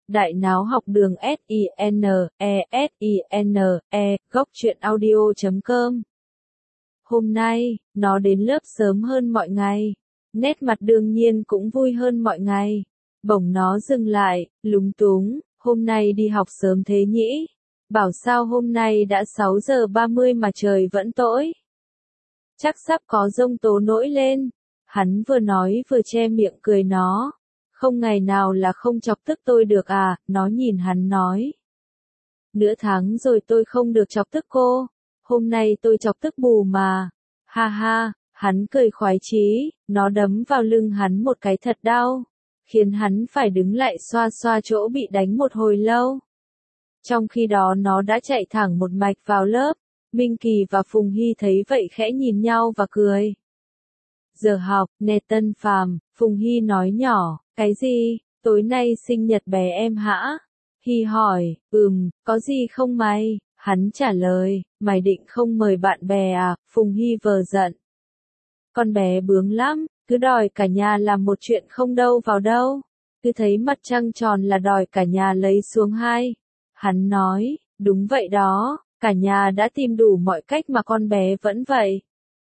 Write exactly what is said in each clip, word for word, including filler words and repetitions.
Đại Náo Học Đường S I N E S I N E, góc truyện audio chấm com. Hôm nay, nó đến lớp sớm hơn mọi ngày. Nét mặt đương nhiên cũng vui hơn mọi ngày. Bỗng nó dừng lại, lúng túng, hôm nay đi học sớm thế nhỉ? Bảo sao hôm nay đã sáu giờ ba mươi mà trời vẫn tối. Chắc sắp có giông tố nổi lên. Hắn vừa nói vừa che miệng cười nó. Không ngày nào là không chọc tức tôi được à, nó nhìn hắn nói. Nửa tháng rồi tôi không được chọc tức cô, hôm nay tôi chọc tức bù mà. Ha ha, hắn cười khoái chí, nó đấm vào lưng hắn một cái thật đau, khiến hắn phải đứng lại xoa xoa chỗ bị đánh một hồi lâu. Trong khi đó nó đã chạy thẳng một mạch vào lớp, Minh Kỳ và Phùng Hy thấy vậy khẽ nhìn nhau và cười. Giờ học, nè Tân Phàm, Phùng Hy nói nhỏ, cái gì, tối nay sinh nhật bé em hả? Hy hỏi, ừm, có gì không mày? Hắn trả lời, mày định không mời bạn bè à? Phùng Hy vờ giận. Con bé bướng lắm, cứ đòi cả nhà làm một chuyện không đâu vào đâu. Cứ thấy mặt trăng tròn là đòi cả nhà lấy xuống hai. Hắn nói, đúng vậy đó, cả nhà đã tìm đủ mọi cách mà con bé vẫn vậy.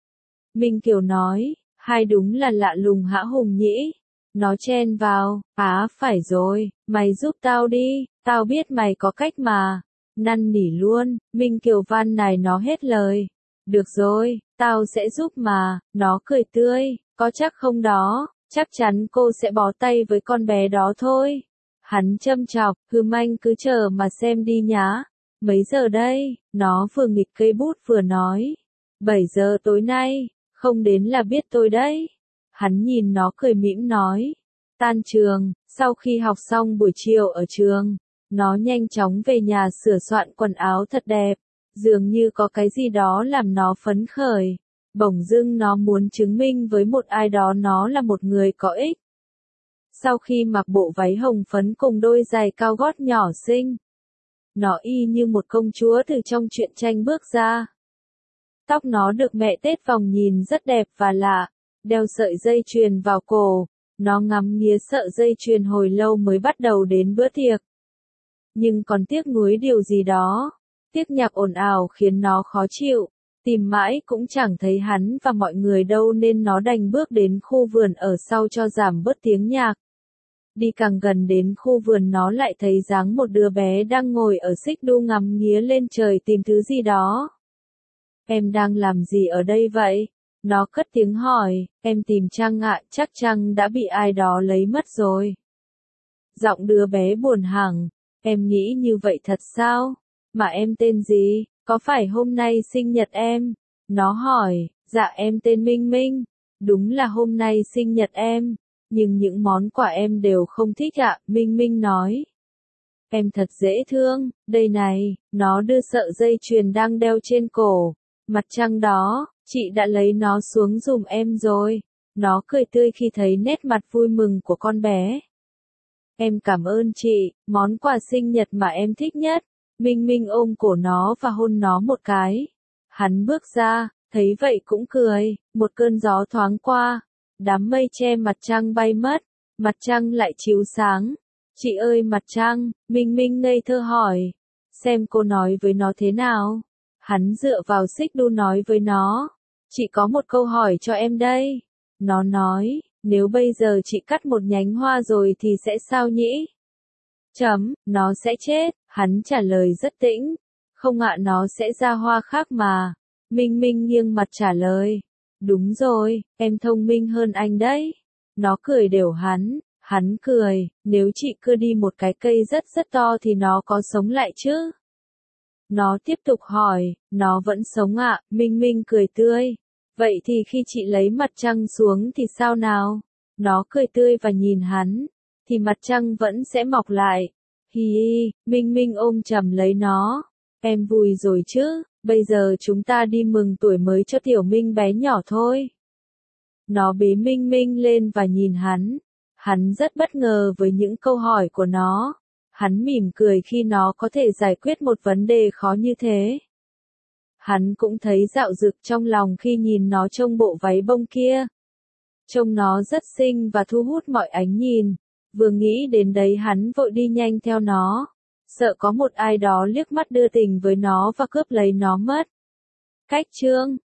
Minh Kiều nói, hai đúng là lạ lùng hả Hùng nhỉ? Nó chen vào, á phải rồi, mày giúp tao đi, tao biết mày có cách mà. Năn nỉ luôn, Minh Kiều van nài nó hết lời. Được rồi, tao sẽ giúp mà, nó cười tươi, có chắc không đó, chắc chắn cô sẽ bó tay với con bé đó thôi. Hắn châm chọc, hừm anh cứ chờ mà xem đi nhá. Mấy giờ đây, nó vừa nghịch cây bút vừa nói. Bảy giờ tối nay, không đến là biết tôi đấy. Hắn nhìn nó cười mỉm nói. Tan trường, sau khi học xong buổi chiều ở trường, nó nhanh chóng về nhà sửa soạn quần áo thật đẹp. Dường như có cái gì đó làm nó phấn khởi. Bỗng dưng nó muốn chứng minh với một ai đó nó là một người có ích. Sau khi mặc bộ váy hồng phấn cùng đôi giày cao gót nhỏ xinh, nó y như một công chúa từ trong truyện tranh bước ra. Tóc nó được mẹ tết vòng nhìn rất đẹp và lạ, đeo sợi dây chuyền vào cổ, nó ngắm nghía sợi dây chuyền hồi lâu mới bắt đầu đến bữa tiệc. Nhưng còn tiếc nuối điều gì đó, tiếc nhạc ồn ào khiến nó khó chịu, tìm mãi cũng chẳng thấy hắn và mọi người đâu nên nó đành bước đến khu vườn ở sau cho giảm bớt tiếng nhạc. Đi càng gần đến khu vườn nó lại thấy dáng một đứa bé đang ngồi ở xích đu ngắm nghía lên trời tìm thứ gì đó. Em đang làm gì ở đây vậy? Nó cất tiếng hỏi, em tìm Trăng ạ, chắc Trăng đã bị ai đó lấy mất rồi. Giọng đứa bé buồn hẳn, em nghĩ như vậy thật sao? Mà em tên gì? Có phải hôm nay sinh nhật em? Nó hỏi, dạ em tên Minh Minh. Đúng là hôm nay sinh nhật em, nhưng những món quà em đều không thích ạ, Minh Minh nói. Em thật dễ thương, đây này, nó đưa sợi dây chuyền đang đeo trên cổ. Mặt trăng đó, chị đã lấy nó xuống giùm em rồi. Nó cười tươi khi thấy nét mặt vui mừng của con bé. Em cảm ơn chị, món quà sinh nhật mà em thích nhất. Minh Minh ôm cổ nó và hôn nó một cái. Hắn bước ra, thấy vậy cũng cười, một cơn gió thoáng qua. Đám mây che mặt trăng bay mất, mặt trăng lại chiếu sáng. Chị ơi mặt trăng, Minh Minh ngây thơ hỏi. Xem cô nói với nó thế nào? Hắn dựa vào xích đu nói với nó. Chị có một câu hỏi cho em đây. Nó nói, nếu bây giờ chị cắt một nhánh hoa rồi thì sẽ sao nhỉ? Chấm, nó sẽ chết, hắn trả lời rất tĩnh. Không ạ, nó sẽ ra hoa khác mà. Minh Minh nghiêng mặt trả lời. Đúng rồi, em thông minh hơn anh đấy. Nó cười đều hắn, hắn cười, nếu chị cưa đi một cái cây rất rất to thì nó có sống lại chứ? Nó tiếp tục hỏi, nó vẫn sống ạ, Minh Minh cười tươi. Vậy thì khi chị lấy mặt trăng xuống thì sao nào? Nó cười tươi và nhìn hắn, thì mặt trăng vẫn sẽ mọc lại. Hi hi, Minh Minh ôm chầm lấy nó. Em vui rồi chứ, bây giờ chúng ta đi mừng tuổi mới cho Tiểu Minh bé nhỏ thôi. Nó bế Minh Minh lên và nhìn hắn. Hắn rất bất ngờ với những câu hỏi của nó. Hắn mỉm cười khi nó có thể giải quyết một vấn đề khó như thế. Hắn cũng thấy dạo dực trong lòng khi nhìn nó trong bộ váy bông kia. Trông nó rất xinh và thu hút mọi ánh nhìn. Vừa nghĩ đến đấy hắn vội đi nhanh theo nó, sợ có một ai đó liếc mắt đưa tình với nó và cướp lấy nó mất. Cách chương